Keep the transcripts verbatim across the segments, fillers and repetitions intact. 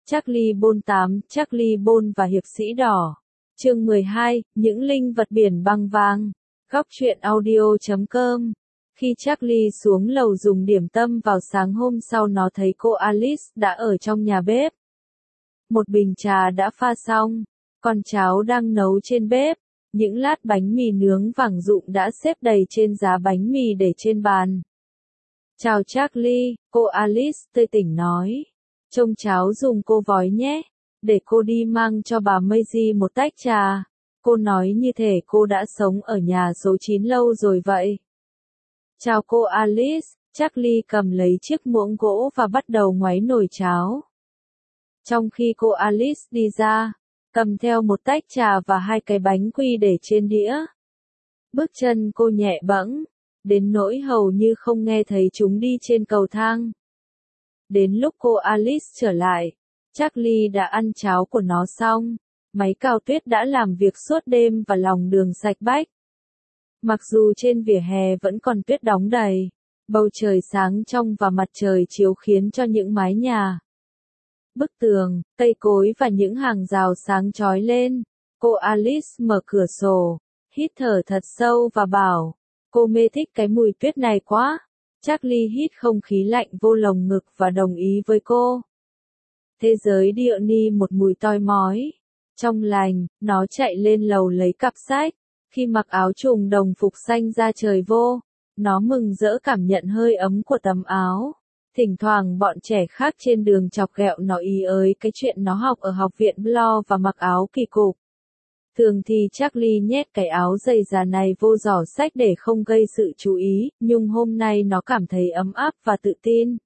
Charlie Bôn tám, Charlie Bôn và Hiệp sĩ đỏ. Chương mười hai, những linh vật biển băng vàng. Góc truyện audio chấm com. Khi Charlie xuống lầu dùng điểm tâm vào sáng hôm sau, nó thấy cô Alice đã ở trong nhà bếp. Một bình trà đã pha xong, còn cháo đang nấu trên bếp. Những lát bánh mì nướng vàng rụm đã xếp đầy trên giá bánh mì để trên bàn. Chào Charlie, cô Alice tươi tỉnh nói. Trông cháo dùng cô vói nhé, để cô đi mang cho bà Maisie một tách trà. Cô nói như thể cô đã sống ở nhà số chín lâu rồi vậy. Chào cô Alice, Charlie cầm lấy chiếc muỗng gỗ và bắt đầu ngoáy nồi cháo. Trong khi cô Alice đi ra, cầm theo một tách trà và hai cái bánh quy để trên đĩa. Bước chân cô nhẹ bẫng, đến nỗi hầu như không nghe thấy chúng đi trên cầu thang. Đến lúc cô Alice trở lại, Charlie đã ăn cháo của nó xong. Máy cào tuyết đã làm việc suốt đêm và lòng đường sạch bách. Mặc dù trên vỉa hè vẫn còn tuyết đóng đầy, bầu trời sáng trong và mặt trời chiếu khiến cho những mái nhà, bức tường, cây cối và những hàng rào sáng chói lên. Cô Alice mở cửa sổ, hít thở thật sâu và bảo, cô mê thích cái mùi tuyết này quá. Charlie hít không khí lạnh vô lồng ngực và đồng ý với cô. Thế giới Diony một mùi toi mói. Trong lành, nó chạy lên lầu lấy cặp sách. Khi mặc áo trùng đồng phục xanh ra trời vô, nó mừng rỡ cảm nhận hơi ấm của tấm áo. Thỉnh thoảng bọn trẻ khác trên đường chọc ghẹo nó ý ới cái chuyện nó học ở học viện Blo và mặc áo kỳ cục. Thường thì Charlie nhét cái áo dày da này vô giỏ sách để không gây sự chú ý, nhưng hôm nay nó cảm thấy ấm áp và tự tin.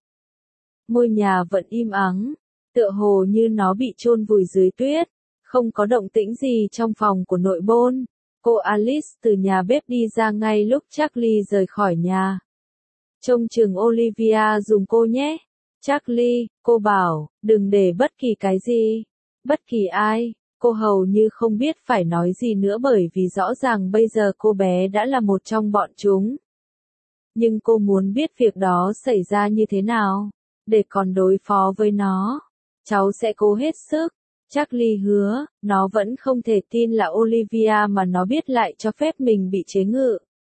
Ngôi nhà vẫn im ắng, tựa hồ như nó bị chôn vùi dưới tuyết, không có động tĩnh gì trong phòng của nội bôn. Cô Alice từ nhà bếp đi ra ngay lúc Charlie rời khỏi nhà. Trông chừng Olivia dùng cô nhé. Charlie, cô bảo, đừng để bất kỳ cái gì, bất kỳ ai. Cô hầu như không biết phải nói gì nữa bởi vì rõ ràng bây giờ cô bé đã là một trong bọn chúng. Nhưng cô muốn biết việc đó xảy ra như thế nào, để còn đối phó với nó. Cháu sẽ cố hết sức. Charlie hứa, nó vẫn không thể tin là Olivia mà nó biết lại cho phép mình bị chế ngự.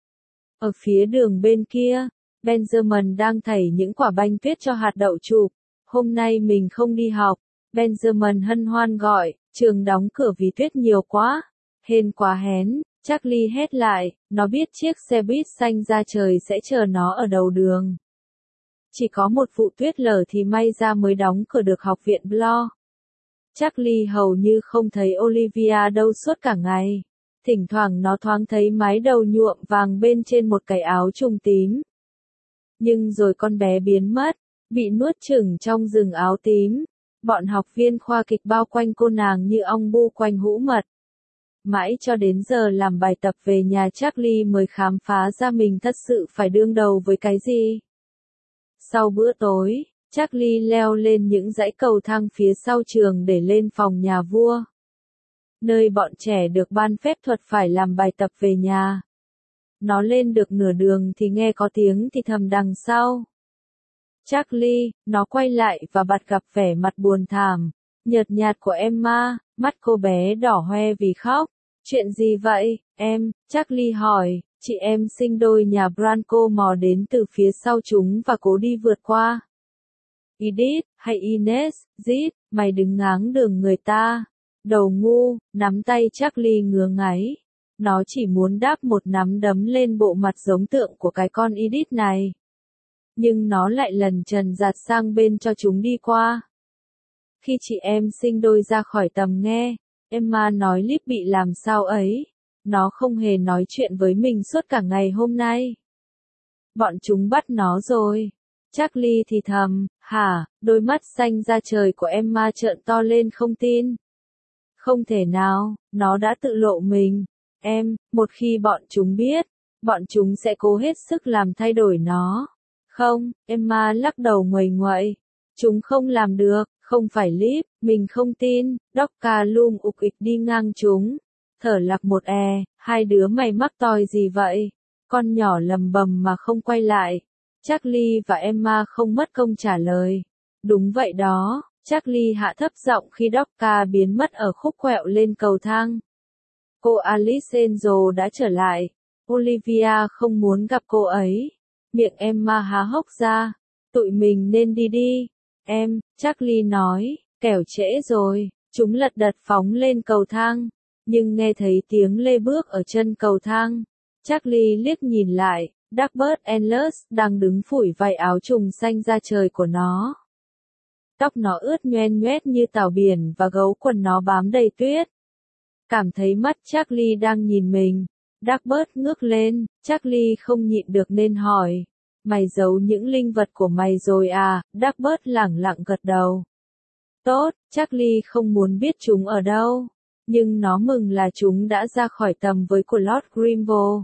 Ở phía đường bên kia, Benjamin đang thảy những quả banh tuyết cho hạt đậu chụp. Hôm nay mình không đi học. Benjamin hân hoan gọi, trường đóng cửa vì tuyết nhiều quá. Hên quá hén, Charlie hét lại, nó biết chiếc xe buýt xanh ra trời sẽ chờ nó ở đầu đường. Chỉ có một vụ tuyết lở thì may ra mới đóng cửa được học viện Blo. Charlie hầu như không thấy Olivia đâu suốt cả ngày. Thỉnh thoảng nó thoáng thấy mái đầu nhuộm vàng bên trên một cái áo trùng tím. Nhưng rồi con bé biến mất, bị nuốt chửng trong rừng áo tím. Bọn học viên khoa kịch bao quanh cô nàng như ong bu quanh hũ mật. Mãi cho đến giờ làm bài tập về nhà Charlie mới khám phá ra mình thật sự phải đương đầu với cái gì. Sau bữa tối, Charlie leo lên những dãy cầu thang phía sau trường để lên phòng nhà vua, nơi bọn trẻ được ban phép thuật phải làm bài tập về nhà. Nó lên được nửa đường thì nghe có tiếng thì thầm đằng sau. Charlie, nó quay lại và bắt gặp vẻ mặt buồn thảm, nhợt nhạt của Emma, mắt cô bé đỏ hoe vì khóc. Chuyện gì vậy, em? Charlie hỏi, chị em sinh đôi nhà Branco mò đến từ phía sau chúng và cố đi vượt qua. Edith, hay Ines, Zit, mày đừng ngáng đường người ta. Đầu ngu, nắm tay Charlie ngứa ngáy. Nó chỉ muốn đáp một nắm đấm lên bộ mặt giống tượng của cái con Edith này. Nhưng nó lại lần trần giạt sang bên cho chúng đi qua. Khi chị em sinh đôi ra khỏi tầm nghe, Emma nói Lip bị làm sao ấy. Nó không hề nói chuyện với mình suốt cả ngày hôm nay. Bọn chúng bắt nó rồi. Charlie thì thầm, hả, đôi mắt xanh da trời của Emma trợn to lên không tin. Không thể nào, nó đã tự lộ mình. Em, một khi bọn chúng biết, bọn chúng sẽ cố hết sức làm thay đổi nó. Không, Emma lắc đầu nguầy nguậy. Chúng không làm được, không phải Lip, mình không tin. Docca Lum ục ịch đi ngang chúng. Thở lạc một e, hai đứa mày mắc toi gì vậy? Con nhỏ lầm bầm mà không quay lại. Charlie và Emma không mất công trả lời. Đúng vậy đó, Charlie hạ thấp giọng khi Doctor biến mất ở khúc quẹo lên cầu thang. Cô Alice Angel đã trở lại. Olivia không muốn gặp cô ấy. Miệng Emma há hốc ra. Tụi mình nên đi đi. Em, Charlie nói, kẻo trễ rồi. Chúng lật đật phóng lên cầu thang. Nhưng nghe thấy tiếng lê bước ở chân cầu thang. Charlie liếc nhìn lại. Cuthbert Endless đang đứng phủi vài áo trùng xanh ra trời của nó. Tóc nó ướt nhoen nhoét như tảo biển và gấu quần nó bám đầy tuyết. Cảm thấy mắt Charlie đang nhìn mình. Cuthbert ngước lên, Charlie không nhịn được nên hỏi. Mày giấu những linh vật của mày rồi à? Cuthbert lẳng lặng gật đầu. Tốt, Charlie không muốn biết chúng ở đâu. Nhưng nó mừng là chúng đã ra khỏi tầm với của Lord Grimble.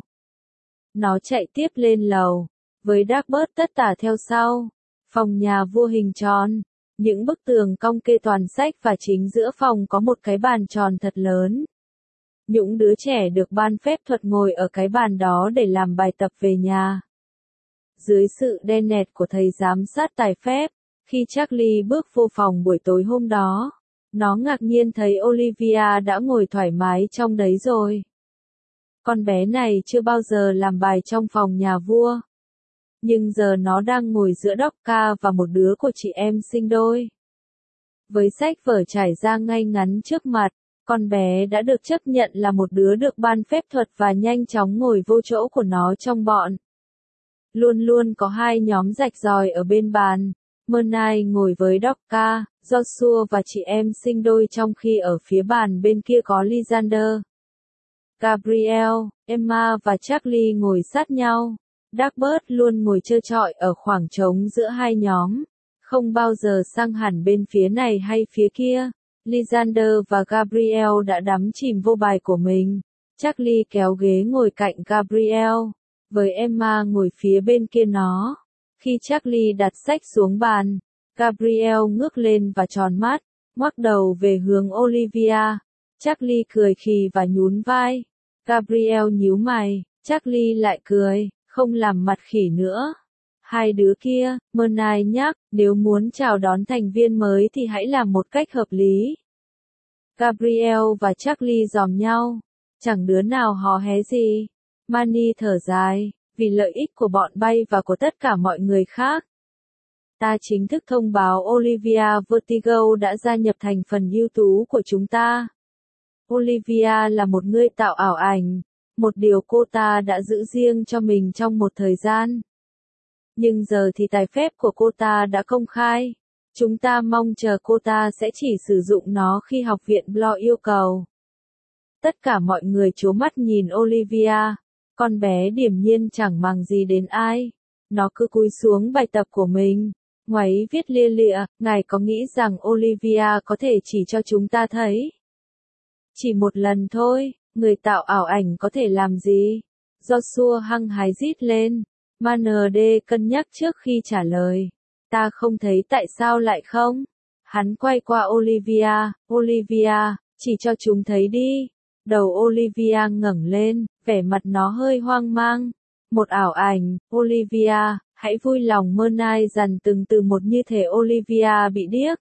Nó chạy tiếp lên lầu. Với Cuthbert tất tả theo sau. Phòng nhà vua hình tròn. Những bức tường cong kê toàn sách và chính giữa phòng có một cái bàn tròn thật lớn. Những đứa trẻ được ban phép thuật ngồi ở cái bàn đó để làm bài tập về nhà. Dưới sự đen nẹt của thầy giám sát tài phép, khi Charlie bước vô phòng buổi tối hôm đó, nó ngạc nhiên thấy Olivia đã ngồi thoải mái trong đấy rồi. Con bé này chưa bao giờ làm bài trong phòng nhà vua. Nhưng giờ nó đang ngồi giữa Doctor và một đứa của chị em sinh đôi. Với sách vở trải ra ngay ngắn trước mặt, con bé đã được chấp nhận là một đứa được ban phép thuật và nhanh chóng ngồi vô chỗ của nó trong bọn. Luôn luôn có hai nhóm rạch ròi ở bên bàn. Mernai ngồi với Doctor, Joshua và chị em sinh đôi trong khi ở phía bàn bên kia có Lysander. Gabriel, Emma và Charlie ngồi sát nhau. Cuthbert luôn ngồi trơ trọi ở khoảng trống giữa hai nhóm, không bao giờ sang hẳn bên phía này hay phía kia. Lysander và Gabriel đã đắm chìm vô bài của mình. Charlie kéo ghế ngồi cạnh Gabriel, với Emma ngồi phía bên kia nó. Khi Charlie đặt sách xuống bàn, Gabriel ngước lên và tròn mắt, ngoắc đầu về hướng Olivia. Charlie cười khì và nhún vai. Gabriel nhíu mày, Charlie lại cười, không làm mặt khỉ nữa. Hai đứa kia, Mernai nhắc, nếu muốn chào đón thành viên mới thì hãy làm một cách hợp lý. Gabriel và Charlie dòm nhau, chẳng đứa nào hò hé gì. Manny thở dài, vì lợi ích của bọn bay và của tất cả mọi người khác. Ta chính thức thông báo Olivia Vertigo đã gia nhập thành phần ưu tú của chúng ta. Olivia là một người tạo ảo ảnh, một điều cô ta đã giữ riêng cho mình trong một thời gian. Nhưng giờ thì tài phép của cô ta đã công khai. Chúng ta mong chờ cô ta sẽ chỉ sử dụng nó khi học viện Blo yêu cầu. Tất cả mọi người trố mắt nhìn Olivia. Con bé điềm nhiên chẳng màng gì đến ai. Nó cứ cúi xuống bài tập của mình. Ngoáy viết lia lịa, ngài có nghĩ rằng Olivia có thể chỉ cho chúng ta thấy? Chỉ một lần thôi, người tạo ảo ảnh có thể làm gì? Joshua hăng hái rít lên. Manerd cân nhắc trước khi trả lời. Ta không thấy tại sao lại không? Hắn quay qua Olivia. Olivia, chỉ cho chúng thấy đi. Đầu Olivia ngẩng lên, vẻ mặt nó hơi hoang mang. Một ảo ảnh, Olivia, hãy vui lòng Mernai dằn từng từ một như thể Olivia bị điếc.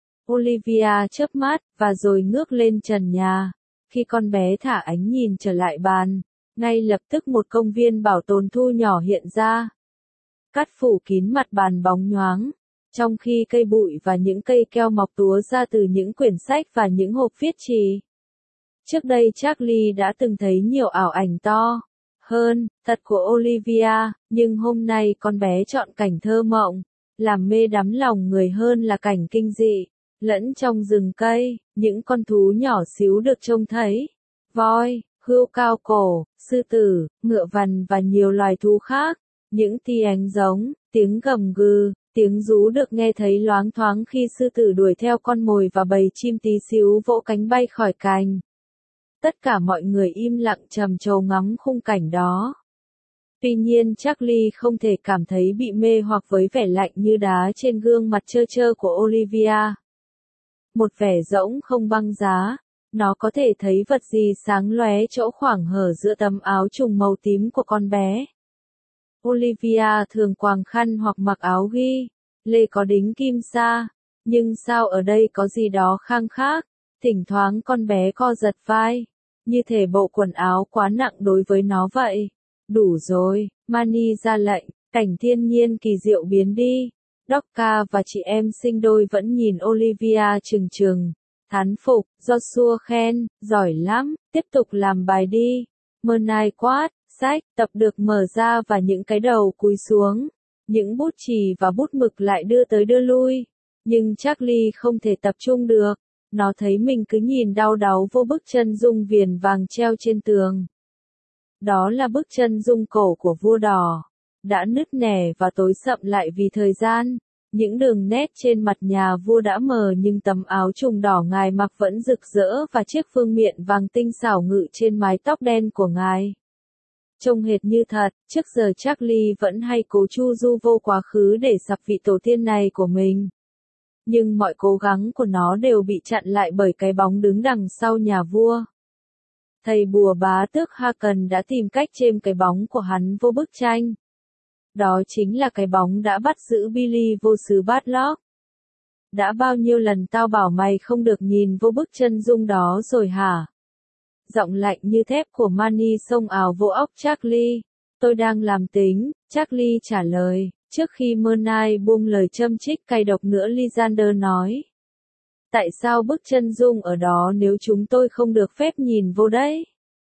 Olivia chớp mắt, và rồi ngước lên trần nhà. Khi con bé thả ánh nhìn trở lại bàn, ngay lập tức một công viên bảo tồn thu nhỏ hiện ra. Cát phủ kín mặt bàn bóng nhoáng, trong khi cây bụi và những cây keo mọc túa ra từ những quyển sách và những hộp viết chì. Trước đây Charlie đã từng thấy nhiều ảo ảnh to hơn, thật của Olivia, nhưng hôm nay con bé chọn cảnh thơ mộng, làm mê đắm lòng người hơn là cảnh kinh dị. Lẫn trong rừng cây, những con thú nhỏ xíu được trông thấy. Voi, hươu cao cổ, sư tử, ngựa vằn và nhiều loài thú khác. Những tiếng giống, tiếng gầm gừ, tiếng rú được nghe thấy loáng thoáng khi sư tử đuổi theo con mồi và bầy chim tí xíu vỗ cánh bay khỏi cành. Tất cả mọi người im lặng trầm trồ ngắm khung cảnh đó. Tuy nhiên Charlie không thể cảm thấy bị mê hoặc với vẻ lạnh như đá trên gương mặt trơ trơ của Olivia. Một vẻ rỗng không băng giá, nó có thể thấy vật gì sáng lóe chỗ khoảng hở giữa tấm áo trùng màu tím của con bé. Olivia thường quàng khăn hoặc mặc áo ghi, lê có đính kim sa, Nhưng sao ở đây có gì đó khang khác, thỉnh thoảng con bé co giật vai, như thể bộ quần áo quá nặng đối với nó vậy. Đủ rồi, Manny ra lệnh, cảnh thiên nhiên kỳ diệu biến đi. Docca và chị em sinh đôi vẫn nhìn Olivia trừng trừng, thán phục, Joshua khen, giỏi lắm, tiếp tục làm bài đi. Mernay quát, sách, tập được mở ra và những cái đầu cúi xuống. Những bút chì và bút mực lại đưa tới đưa lui. Nhưng Charlie không thể tập trung được. Nó thấy mình cứ nhìn đau đáu vô bức chân dung viền vàng treo trên tường. Đó là bức chân dung cổ của vua đỏ. Đã nứt nẻ và tối sậm lại vì thời gian. Những đường nét trên mặt nhà vua đã mờ nhưng tấm áo trùng đỏ ngài mặc vẫn rực rỡ và chiếc phương miện vàng tinh xảo ngự trên mái tóc đen của ngài. Trông hệt như thật, trước giờ Charlie vẫn hay cố chu du vô quá khứ để sập vị tổ tiên này của mình. Nhưng mọi cố gắng của nó đều bị chặn lại bởi cái bóng đứng đằng sau nhà vua. Thầy bùa bá tước Haken đã tìm cách chêm cái bóng của hắn vô bức tranh. Đó chính là cái bóng đã bắt giữ Billy vô xứ Badlock. Đã bao nhiêu lần tao bảo mày không được nhìn vô bức chân dung đó rồi hả? Giọng lạnh như thép của Manny xông ào vô óc Charlie. Tôi đang làm tính, Charlie trả lời, trước khi Mernay buông lời châm chích cay độc nữa. Lysander nói. Tại sao bức chân dung ở đó nếu chúng tôi không được phép nhìn vô đấy?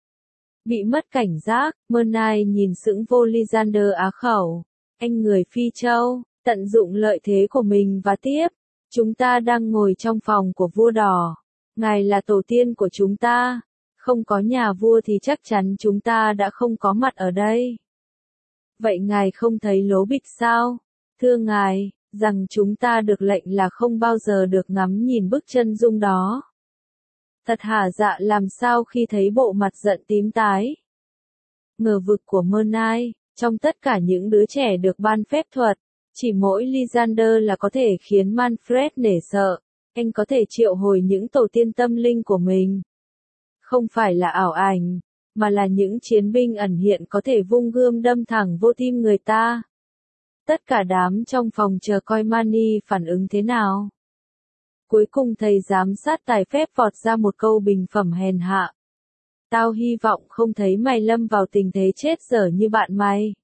Bị mất cảnh giác, Mernay nhìn sững vô Lysander á khẩu. Anh người Phi Châu, tận dụng lợi thế của mình và tiếp. Chúng ta đang ngồi trong phòng của vua đỏ. Ngài là tổ tiên của chúng ta. Không có nhà vua thì chắc chắn chúng ta đã không có mặt ở đây. Vậy ngài không thấy lố bịch sao? Thưa ngài, rằng chúng ta được lệnh là không bao giờ được ngắm nhìn bức chân dung đó. Thật hả dạ làm sao khi thấy bộ mặt giận tím tái. Ngờ vực của Mernay, trong tất cả những đứa trẻ được ban phép thuật, chỉ mỗi Lysander là có thể khiến Manfred nể sợ. Anh có thể triệu hồi những tổ tiên tâm linh của mình. Không phải là ảo ảnh, mà là những chiến binh ẩn hiện có thể vung gươm đâm thẳng vô tim người ta. Tất cả đám trong phòng chờ coi Manny phản ứng thế nào. Cuối cùng thầy giám sát tài phép vọt ra một câu bình phẩm hèn hạ. Tao hy vọng không thấy mày lâm vào tình thế chết dở như bạn mày.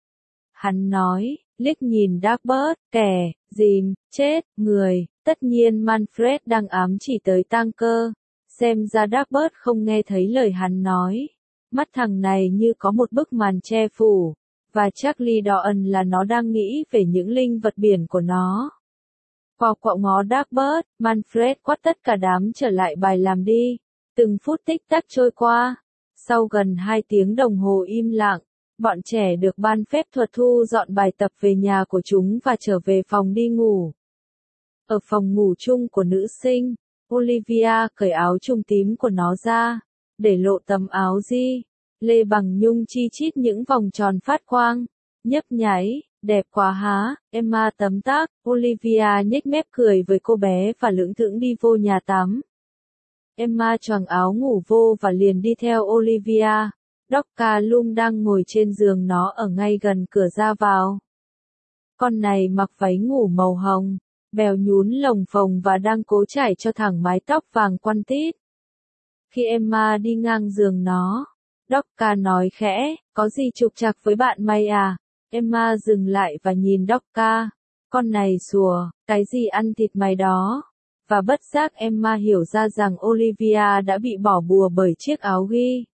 Hắn nói, liếc nhìn Darkbird, kẻ, dìm, chết, người, tất nhiên Manfred đang ám chỉ tới tang cơ. Xem ra Darkbird không nghe thấy lời hắn nói. Mắt thằng này như có một bức màn che phủ. Và Charlie đỏ ẩn là nó đang nghĩ về những linh vật biển của nó. Qua quạo ngó Darkbird, Manfred quát tất cả đám trở lại bài làm đi. Từng phút tích tắc trôi qua. Sau gần hai tiếng đồng hồ im lặng, bọn trẻ được ban phép thuật thu dọn bài tập về nhà của chúng và trở về phòng đi ngủ. Ở phòng ngủ chung của nữ sinh, Olivia cởi áo trung tím của nó ra, để lộ tấm áo di, lê bằng nhung chi chít những vòng tròn phát quang, nhấp nháy, đẹp quá há, Emma tấm tắc, Olivia nhếch mép cười với cô bé và lững thững đi vô nhà tắm. Emma choàng áo ngủ vô và liền đi theo Olivia. Docca Lum đang ngồi trên giường nó ở ngay gần cửa ra vào. Con này mặc váy ngủ màu hồng, bèo nhún lồng phồng và đang cố chải cho thẳng mái tóc vàng quăn tít. Khi Emma đi ngang giường nó, Docca nói khẽ, có gì trục trặc với bạn mày à? Emma dừng lại và nhìn Docca. Con này sủa, cái gì ăn thịt mày đó? Và bất giác Emma hiểu ra rằng Olivia đã bị bỏ bùa bởi chiếc áo ghi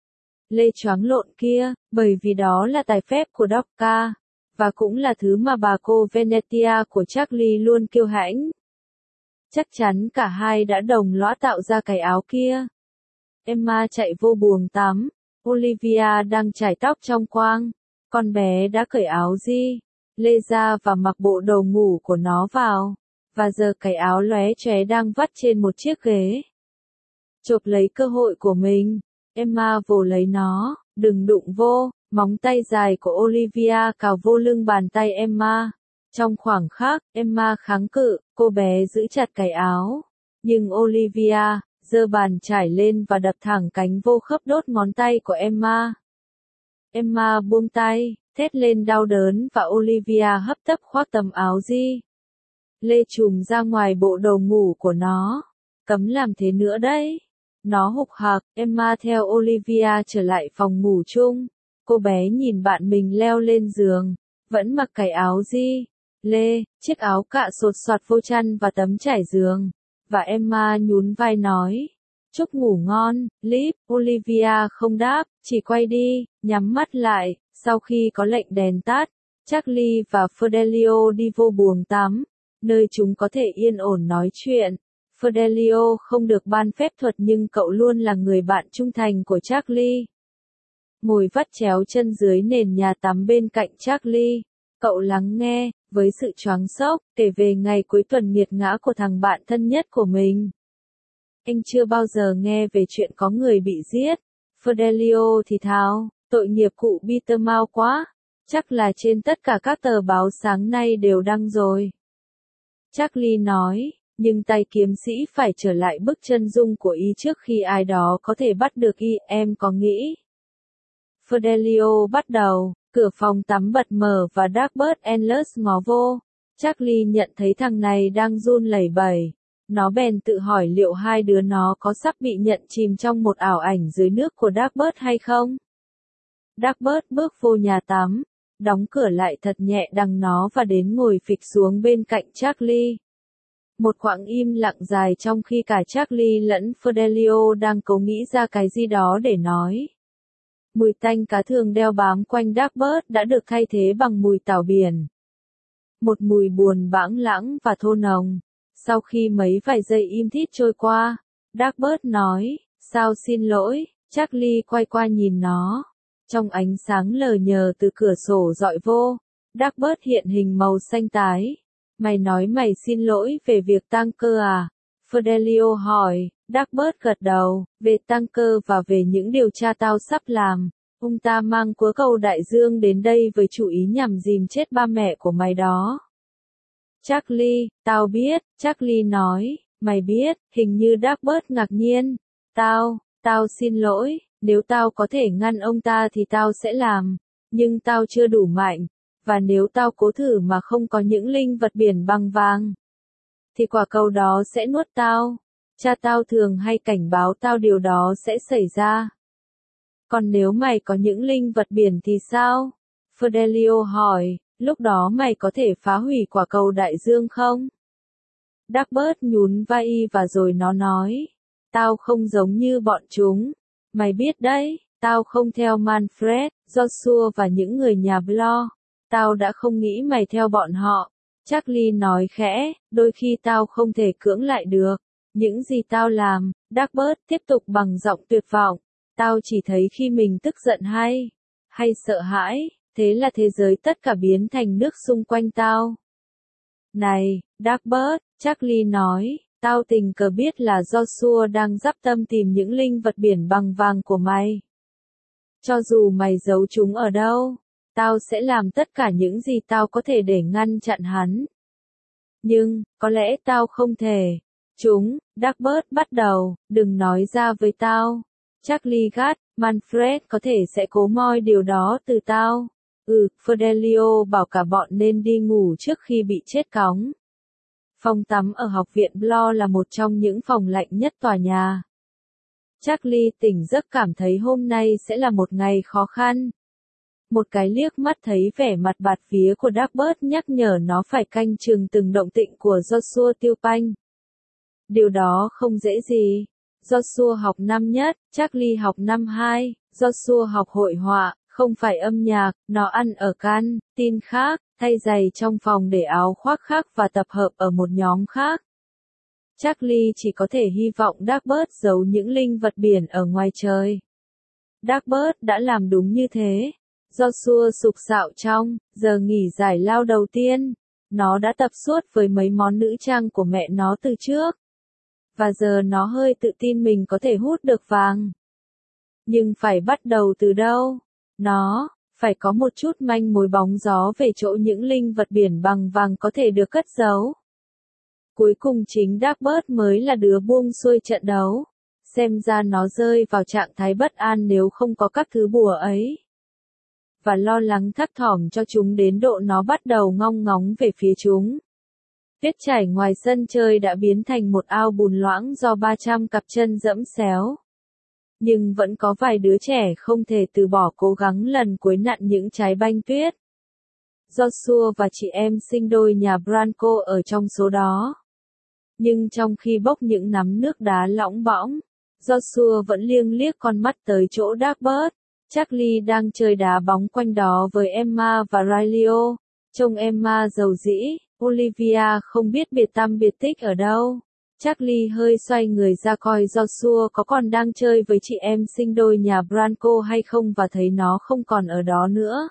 lê choáng lộn kia, bởi vì đó là tài phép của Docca, và cũng là thứ mà bà cô Venetia của Charlie luôn kiêu hãnh. Chắc chắn cả hai đã đồng lõa tạo ra cái áo kia. Emma chạy vô buồng tắm, Olivia đang chải tóc trong quang, con bé đã cởi áo di, lê ra và mặc bộ đồ ngủ của nó vào, và giờ cái áo lóe chóe đang vắt trên một chiếc ghế. Chộp lấy cơ hội của mình, Emma vồ lấy nó, đừng đụng vô, móng tay dài của Olivia cào vô lưng bàn tay Emma. Trong khoảng khắc, Emma kháng cự, cô bé giữ chặt cái áo. Nhưng Olivia, giơ bàn chải lên và đập thẳng cánh vô khớp đốt ngón tay của Emma. Emma buông tay, thét lên đau đớn và Olivia hấp tấp khoác tấm áo di lê chùm ra ngoài bộ đồ ngủ của nó. Cấm làm thế nữa đấy. Nó hục hạc, Emma theo Olivia trở lại phòng ngủ chung. Cô bé nhìn bạn mình leo lên giường, vẫn mặc cái áo di, lê, chiếc áo cạ sột soạt vô chăn và tấm trải giường. Và Emma nhún vai nói, chúc ngủ ngon, Liv. Olivia không đáp, chỉ quay đi, nhắm mắt lại. Sau khi có lệnh đèn tắt, Charlie và Fidelio đi vô buồng tắm, nơi chúng có thể yên ổn nói chuyện. Fidelio không được ban phép thuật nhưng cậu luôn là người bạn trung thành của Charlie. Ngồi vắt chéo chân dưới nền nhà tắm bên cạnh Charlie, cậu lắng nghe, với sự choáng sốc, kể về ngày cuối tuần nghiệt ngã của thằng bạn thân nhất của mình. Anh chưa bao giờ nghe về chuyện có người bị giết. Fidelio thì thào, tội nghiệp cụ Peter mau quá, chắc là trên tất cả các tờ báo sáng nay đều đăng rồi. Charlie nói, nhưng tay kiếm sĩ phải trở lại bức chân dung của y trước khi ai đó có thể bắt được y, em có nghĩ? Fidelio bắt đầu, cửa phòng tắm bật mở và Cuthbert Endless ngó vô. Charlie nhận thấy thằng này đang run lẩy bẩy. Nó bèn tự hỏi liệu hai đứa nó có sắp bị nhận chìm trong một ảo ảnh dưới nước của Cuthbert hay không? Cuthbert bước vô nhà tắm, đóng cửa lại thật nhẹ đằng nó và đến ngồi phịch xuống bên cạnh Charlie. Một khoảng im lặng dài trong khi cả Charlie lẫn Fidelio đang cố nghĩ ra cái gì đó để nói. Mùi tanh cá thường đeo bám quanh Cuthbert đã được thay thế bằng mùi tảo biển. Một mùi buồn bãng lãng và thô nồng. Sau khi mấy vài giây im thít trôi qua, Cuthbert nói, sao xin lỗi, Charlie quay qua nhìn nó. Trong ánh sáng lờ nhờ từ cửa sổ dọi vô, Cuthbert hiện hình màu xanh tái. Mày nói mày xin lỗi về việc tang cơ à? Fidelio hỏi. Cuthbert gật đầu, về tang cơ và về những điều tra tao sắp làm. Ông ta mang cua cầu đại dương đến đây với chủ ý nhằm dìm chết ba mẹ của mày đó. Charlie, tao biết, Charlie nói, mày biết, hình như Cuthbert ngạc nhiên. Tao, tao xin lỗi, nếu tao có thể ngăn ông ta thì tao sẽ làm, nhưng tao chưa đủ mạnh, và nếu tao cố thử mà không có những linh vật biển băng vàng, thì quả cầu đó sẽ nuốt tao. Cha tao thường hay cảnh báo tao điều đó sẽ xảy ra. Còn nếu mày có những linh vật biển thì sao? Fidelio hỏi, lúc đó mày có thể phá hủy quả cầu đại dương không? Cuthbert nhún vai và rồi nó nói, tao không giống như bọn chúng. Mày biết đấy, tao không theo Manfred, Joshua và những người nhà Bloor. Tao đã không nghĩ mày theo bọn họ. Charlie nói khẽ, đôi khi tao không thể cưỡng lại được. Những gì tao làm, Cuthbert tiếp tục bằng giọng tuyệt vọng. Tao chỉ thấy khi mình tức giận hay, hay sợ hãi, thế là thế giới tất cả biến thành nước xung quanh tao. Này, Cuthbert, Charlie nói, tao tình cờ biết là Joshua đang dắp tâm tìm những linh vật biển bằng vàng của mày. Cho dù mày giấu chúng ở đâu, tao sẽ làm tất cả những gì tao có thể để ngăn chặn hắn. Nhưng, có lẽ tao không thể. Chúng, Cuthbert bắt đầu, đừng nói ra với tao. Charlie gắt, Manfred có thể sẽ cố moi điều đó từ tao. Ừ, Fidelio bảo cả bọn nên đi ngủ trước khi bị chết cóng. Phòng tắm ở học viện Bloor là một trong những phòng lạnh nhất tòa nhà. Charlie tỉnh giấc cảm thấy hôm nay sẽ là một ngày khó khăn. Một cái liếc mắt thấy vẻ mặt bạt vía của Cuthbert nhắc nhở nó phải canh chừng từng động tĩnh của Joshua tiêu panh. Điều đó không dễ gì. Joshua học năm nhất, Charlie học năm hai, Joshua học hội họa, không phải âm nhạc, nó ăn ở can, tin khác, thay giày trong phòng để áo khoác khác và tập hợp ở một nhóm khác. Charlie chỉ có thể hy vọng Cuthbert giấu những linh vật biển ở ngoài trời. Cuthbert đã làm đúng như thế. Joshua sục sạo trong giờ nghỉ giải lao đầu tiên. Nó đã tập suốt với mấy món nữ trang của mẹ nó từ trước. Và giờ nó hơi tự tin mình có thể hút được vàng. Nhưng phải bắt đầu từ đâu? Nó, phải có một chút manh mối bóng gió về chỗ những linh vật biển bằng vàng có thể được cất giấu. Cuối cùng chính Cuthbert mới là đứa buông xuôi trận đấu. Xem ra nó rơi vào trạng thái bất an nếu không có các thứ bùa ấy. Và lo lắng thấp thỏm cho chúng đến độ nó bắt đầu ngong ngóng về phía chúng. Tuyết trải ngoài sân chơi đã biến thành một ao bùn loãng do ba trăm cặp chân dẫm xéo. Nhưng vẫn có vài đứa trẻ không thể từ bỏ cố gắng lần cuối nặn những trái banh tuyết. Joshua và chị em sinh đôi nhà Branco ở trong số đó. Nhưng trong khi bốc những nắm nước đá lỏng bõng, Joshua vẫn liêng liếc con mắt tới chỗ Dagbert. Charlie đang chơi đá bóng quanh đó với Emma và Riley. Trông Emma giàu dĩ, Olivia không biết biệt tăm biệt tích ở đâu. Charlie hơi xoay người ra coi Joshua có còn đang chơi với chị em sinh đôi nhà Branco hay không và thấy nó không còn ở đó nữa.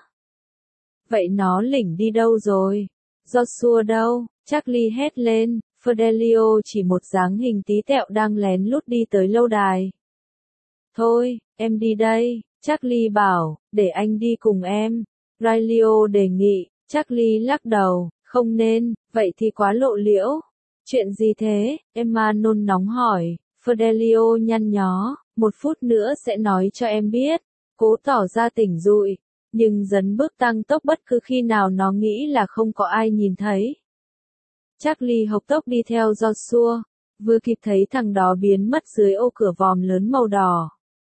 Vậy nó lỉnh đi đâu rồi? Joshua đâu? Charlie hét lên. Fidelio chỉ một dáng hình tí tẹo đang lén lút đi tới lâu đài. Thôi, em đi đây, Charlie bảo, để anh đi cùng em. Riley đề nghị, Charlie lắc đầu, không nên, vậy thì quá lộ liễu. Chuyện gì thế? Emma nôn nóng hỏi. Fidelio nhăn nhó, một phút nữa sẽ nói cho em biết. Cố tỏ ra tỉnh rụi, nhưng dấn bước tăng tốc bất cứ khi nào nó nghĩ là không có ai nhìn thấy. Charlie hộc tốc đi theo Joshua, vừa kịp thấy thằng đó biến mất dưới ô cửa vòm lớn màu đỏ.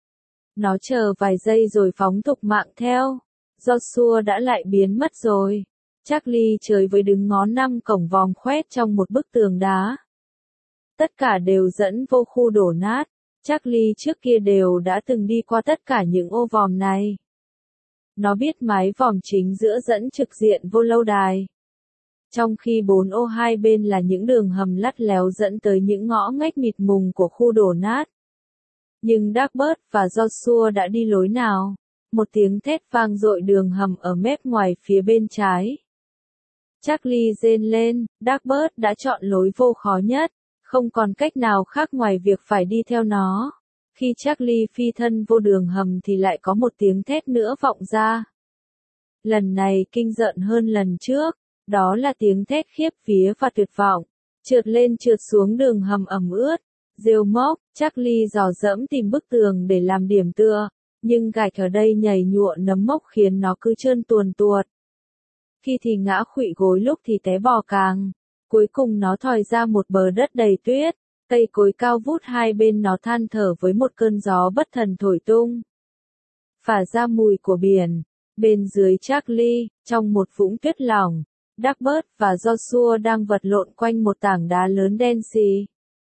Nó chờ vài giây rồi phóng thục mạng theo. Joshua đã lại biến mất rồi. Charlie chơi với đứng ngó năm cổng vòm khoét trong một bức tường đá. Tất cả đều dẫn vô khu đổ nát. Charlie trước kia đều đã từng đi qua tất cả những ô vòm này. Nó biết mái vòm chính giữa dẫn trực diện vô lâu đài. Trong khi bốn ô hai bên là những đường hầm lắt léo dẫn tới những ngõ ngách mịt mùng của khu đổ nát. Nhưng Dagbert và Joshua đã đi lối nào? Một tiếng thét vang dội đường hầm ở mép ngoài phía bên trái. Charlie rên lên, Dagbert đã chọn lối vô khó nhất, không còn cách nào khác ngoài việc phải đi theo nó. Khi Charlie phi thân vô đường hầm thì lại có một tiếng thét nữa vọng ra. Lần này kinh rợn hơn lần trước, đó là tiếng thét khiếp vía và tuyệt vọng. Trượt lên trượt xuống đường hầm ẩm ướt, rêu mốc, Charlie dò dẫm tìm bức tường để làm điểm tựa, nhưng gạch ở đây nhầy nhụa nấm mốc khiến nó cứ trơn tuồn tuột. Khi thì ngã khuỵu gối lúc thì té bò càng. Cuối cùng nó thòi ra một bờ đất đầy tuyết, cây cối cao vút hai bên nó than thở với một cơn gió bất thần thổi tung. Phả ra mùi của biển. Bên dưới Charlie, trong một vũng tuyết lỏng, Dagbert và Joshua đang vật lộn quanh một tảng đá lớn đen xì.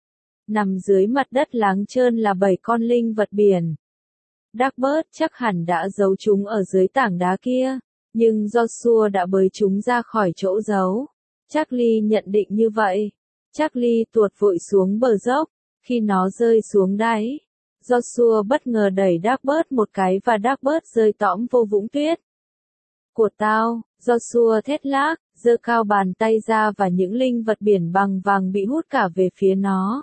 Nằm dưới mặt đất láng trơn là bảy con linh vật biển. Dagbert chắc hẳn đã giấu chúng ở dưới tảng đá kia, nhưng Joshua đã bới chúng ra khỏi chỗ giấu. Charlie nhận định như vậy. Charlie tuột vội xuống bờ dốc. Khi nó rơi xuống đáy, Joshua bất ngờ đẩy Dagbert một cái và Dagbert rơi tõm vô vũng tuyết. Của tao, Joshua thét lác, giơ cao bàn tay ra và những linh vật biển bằng vàng bị hút cả về phía nó.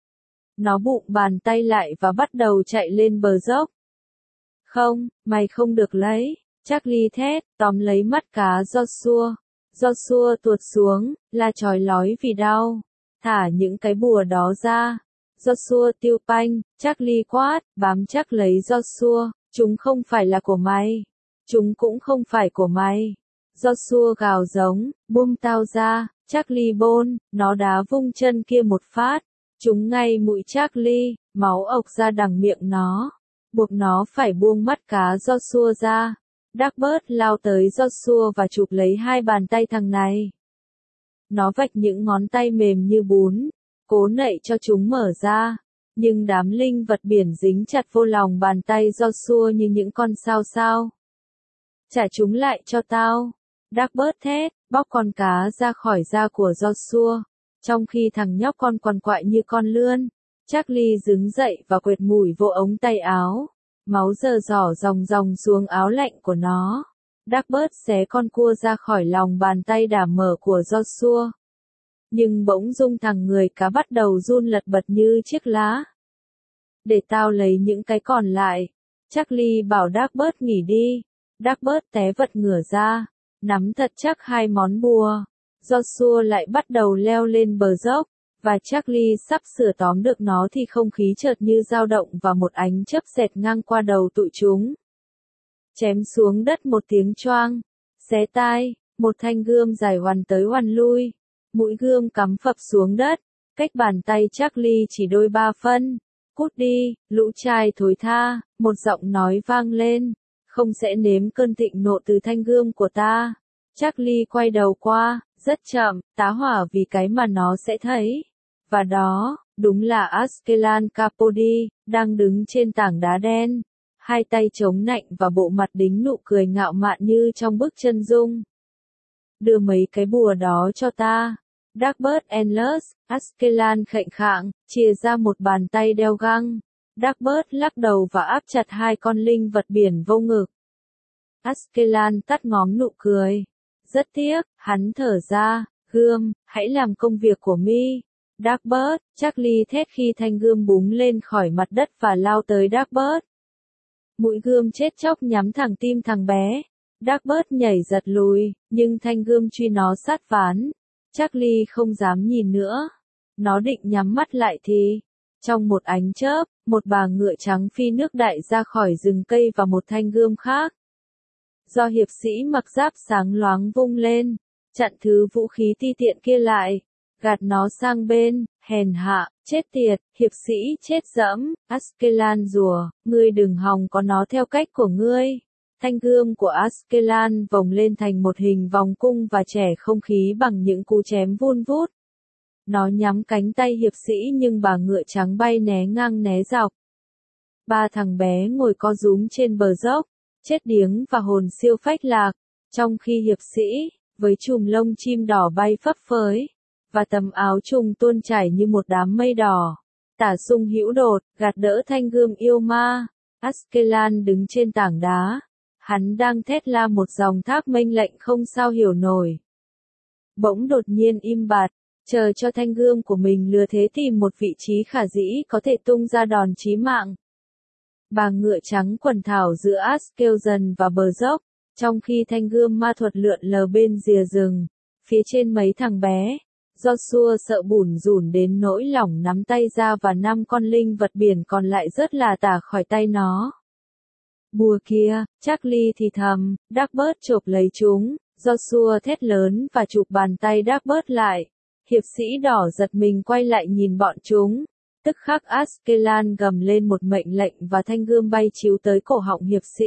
Nó bụng bàn tay lại và bắt đầu chạy lên bờ dốc. Không, mày không được lấy, Charlie thét, tóm lấy mắt cá Joshua. Joshua tuột xuống, la chói lói vì đau. Thả những cái bùa đó ra. Joshua tiêu panh, Charlie quát, bám chắc lấy Joshua, chúng không phải là của mày. Chúng cũng không phải của mày. Joshua gào giống, buông tao ra, Charlie bôn, nó đá vung chân kia một phát. Chúng ngay mũi Charlie, máu ộc ra đằng miệng nó. Buộc nó phải buông mắt cá Joshua ra. Dagbert lao tới Joshua và chụp lấy hai bàn tay thằng này. Nó vạch những ngón tay mềm như bún, cố nậy cho chúng mở ra. Nhưng đám linh vật biển dính chặt vô lòng bàn tay Joshua như những con sao sao. Trả chúng lại cho tao. Dagbert thét, bóc con cá ra khỏi da của Joshua. Trong khi thằng nhóc con quằn quại như con lươn, Charlie đứng dậy và quệt mũi vô ống tay áo. Máu dờ dỏ dòng dòng xuống áo lạnh của nó. Dagbert xé con cua ra khỏi lòng bàn tay đả mở của Joshua. Nhưng bỗng dưng thằng người cá bắt đầu run lật bật như chiếc lá. Để tao lấy những cái còn lại. Charlie bảo Dagbert nghỉ đi. Dagbert té vật ngửa ra, nắm thật chắc hai món bùa. Joshua lại bắt đầu leo lên bờ dốc, và Charlie sắp sửa tóm được nó thì không khí chợt như dao động và một ánh chớp xẹt ngang qua đầu tụi chúng. Chém xuống đất một tiếng choang, xé tai, một thanh gươm dài oằn tới oằn lui. Mũi gươm cắm phập xuống đất, cách bàn tay Charlie chỉ đôi ba phân. Cút đi, lũ trai thối tha, một giọng nói vang lên, không sẽ nếm cơn thịnh nộ từ thanh gươm của ta. Charlie quay đầu qua, rất chậm, tá hỏa vì cái mà nó sẽ thấy. Và đó, đúng là Askelan Capodi, đang đứng trên tảng đá đen, hai tay chống nạnh và bộ mặt đính nụ cười ngạo mạn như trong bức chân dung. Đưa mấy cái bùa đó cho ta. Darkbird Endless, Askelan khệnh khạng, chìa ra một bàn tay đeo găng. Darkbird lắc đầu và áp chặt hai con linh vật biển vô ngực. Askelan tắt ngóm nụ cười. Rất tiếc, hắn thở ra, gươm, hãy làm công việc của mi. Darkbird, Charlie thét khi thanh gươm búng lên khỏi mặt đất và lao tới Darkbird. Mũi gươm chết chóc nhắm thẳng tim thằng bé. Darkbird nhảy giật lùi, nhưng thanh gươm truy nó sát ván. Charlie không dám nhìn nữa. Nó định nhắm mắt lại thì, trong một ánh chớp, một bà ngựa trắng phi nước đại ra khỏi rừng cây và một thanh gươm khác. Do hiệp sĩ mặc giáp sáng loáng vung lên, chặn thứ vũ khí ti tiện kia lại, gạt nó sang bên, hèn hạ, chết tiệt, hiệp sĩ chết dẫm, Askelan rùa, ngươi đừng hòng có nó theo cách của ngươi. Thanh gươm của Askelan vòng lên thành một hình vòng cung và trẻ không khí bằng những cú chém vun vút. Nó nhắm cánh tay hiệp sĩ nhưng bà ngựa trắng bay né ngang né dọc. Ba thằng bé ngồi co rúm trên bờ dốc, chết điếng và hồn siêu phách lạc, trong khi hiệp sĩ, với chùm lông chim đỏ bay phấp phới, và tấm áo trùng tuôn chảy như một đám mây đỏ, tả sung hữu đột, gạt đỡ thanh gươm yêu ma. Askelan đứng trên tảng đá. Hắn đang thét la một dòng thác mênh lệnh không sao hiểu nổi. Bỗng đột nhiên im bặt, chờ cho thanh gươm của mình lừa thế tìm một vị trí khả dĩ có thể tung ra đòn chí mạng. Bà ngựa trắng quần thảo giữa Askelzen và bờ dốc, trong khi thanh gươm ma thuật lượn lờ bên rìa rừng, phía trên mấy thằng bé. Joshua sợ bủn rủn đến nỗi lỏng nắm tay ra và năm con linh vật biển còn lại rớt là tả khỏi tay nó. Bùa kia, Charlie thì thầm, Darkbird chộp lấy chúng, Joshua thét lớn và chụp bàn tay Darkbird lại. Hiệp sĩ đỏ giật mình quay lại nhìn bọn chúng. Tức khắc Askelan gầm lên một mệnh lệnh và thanh gươm bay chiếu tới cổ họng hiệp sĩ.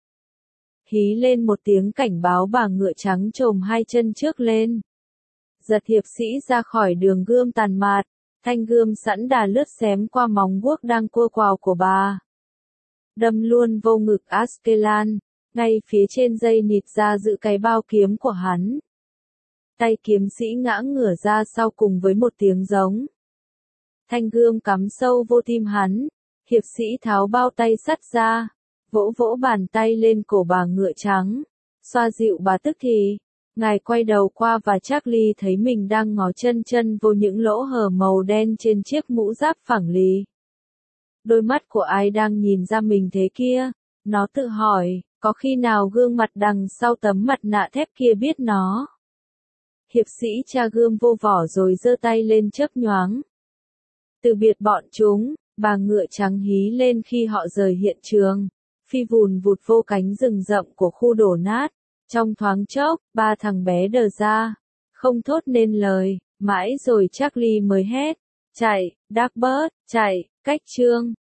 Hí lên một tiếng cảnh báo, bà ngựa trắng chồm hai chân trước lên. Giật hiệp sĩ ra khỏi đường gươm tàn mạt, thanh gươm sẵn đà lướt xém qua móng guốc đang cua quào của bà. Đâm luôn vô ngực Askelan, ngay phía trên dây nịt ra giữ cái bao kiếm của hắn. Tay kiếm sĩ ngã ngửa ra sau cùng với một tiếng giống. Thanh gươm cắm sâu vô tim hắn, hiệp sĩ tháo bao tay sắt ra, vỗ vỗ bàn tay lên cổ bà ngựa trắng, xoa dịu bà tức thì. Ngài quay đầu qua và Charlie thấy mình đang ngó chân chân vô những lỗ hở màu đen trên chiếc mũ giáp phẳng lì. Đôi mắt của ai đang nhìn ra mình thế kia? Nó tự hỏi, có khi nào gương mặt đằng sau tấm mặt nạ thép kia biết nó? Hiệp sĩ tra gươm vô vỏ rồi giơ tay lên chớp nhoáng. Từ biệt bọn chúng, bà ngựa trắng hí lên khi họ rời hiện trường, phi vùn vụt vô cánh rừng rậm của khu đổ nát. Trong thoáng chốc, ba thằng bé đờ ra, không thốt nên lời, mãi rồi Charlie mới hét, chạy, Darkbird, chạy, cách chương.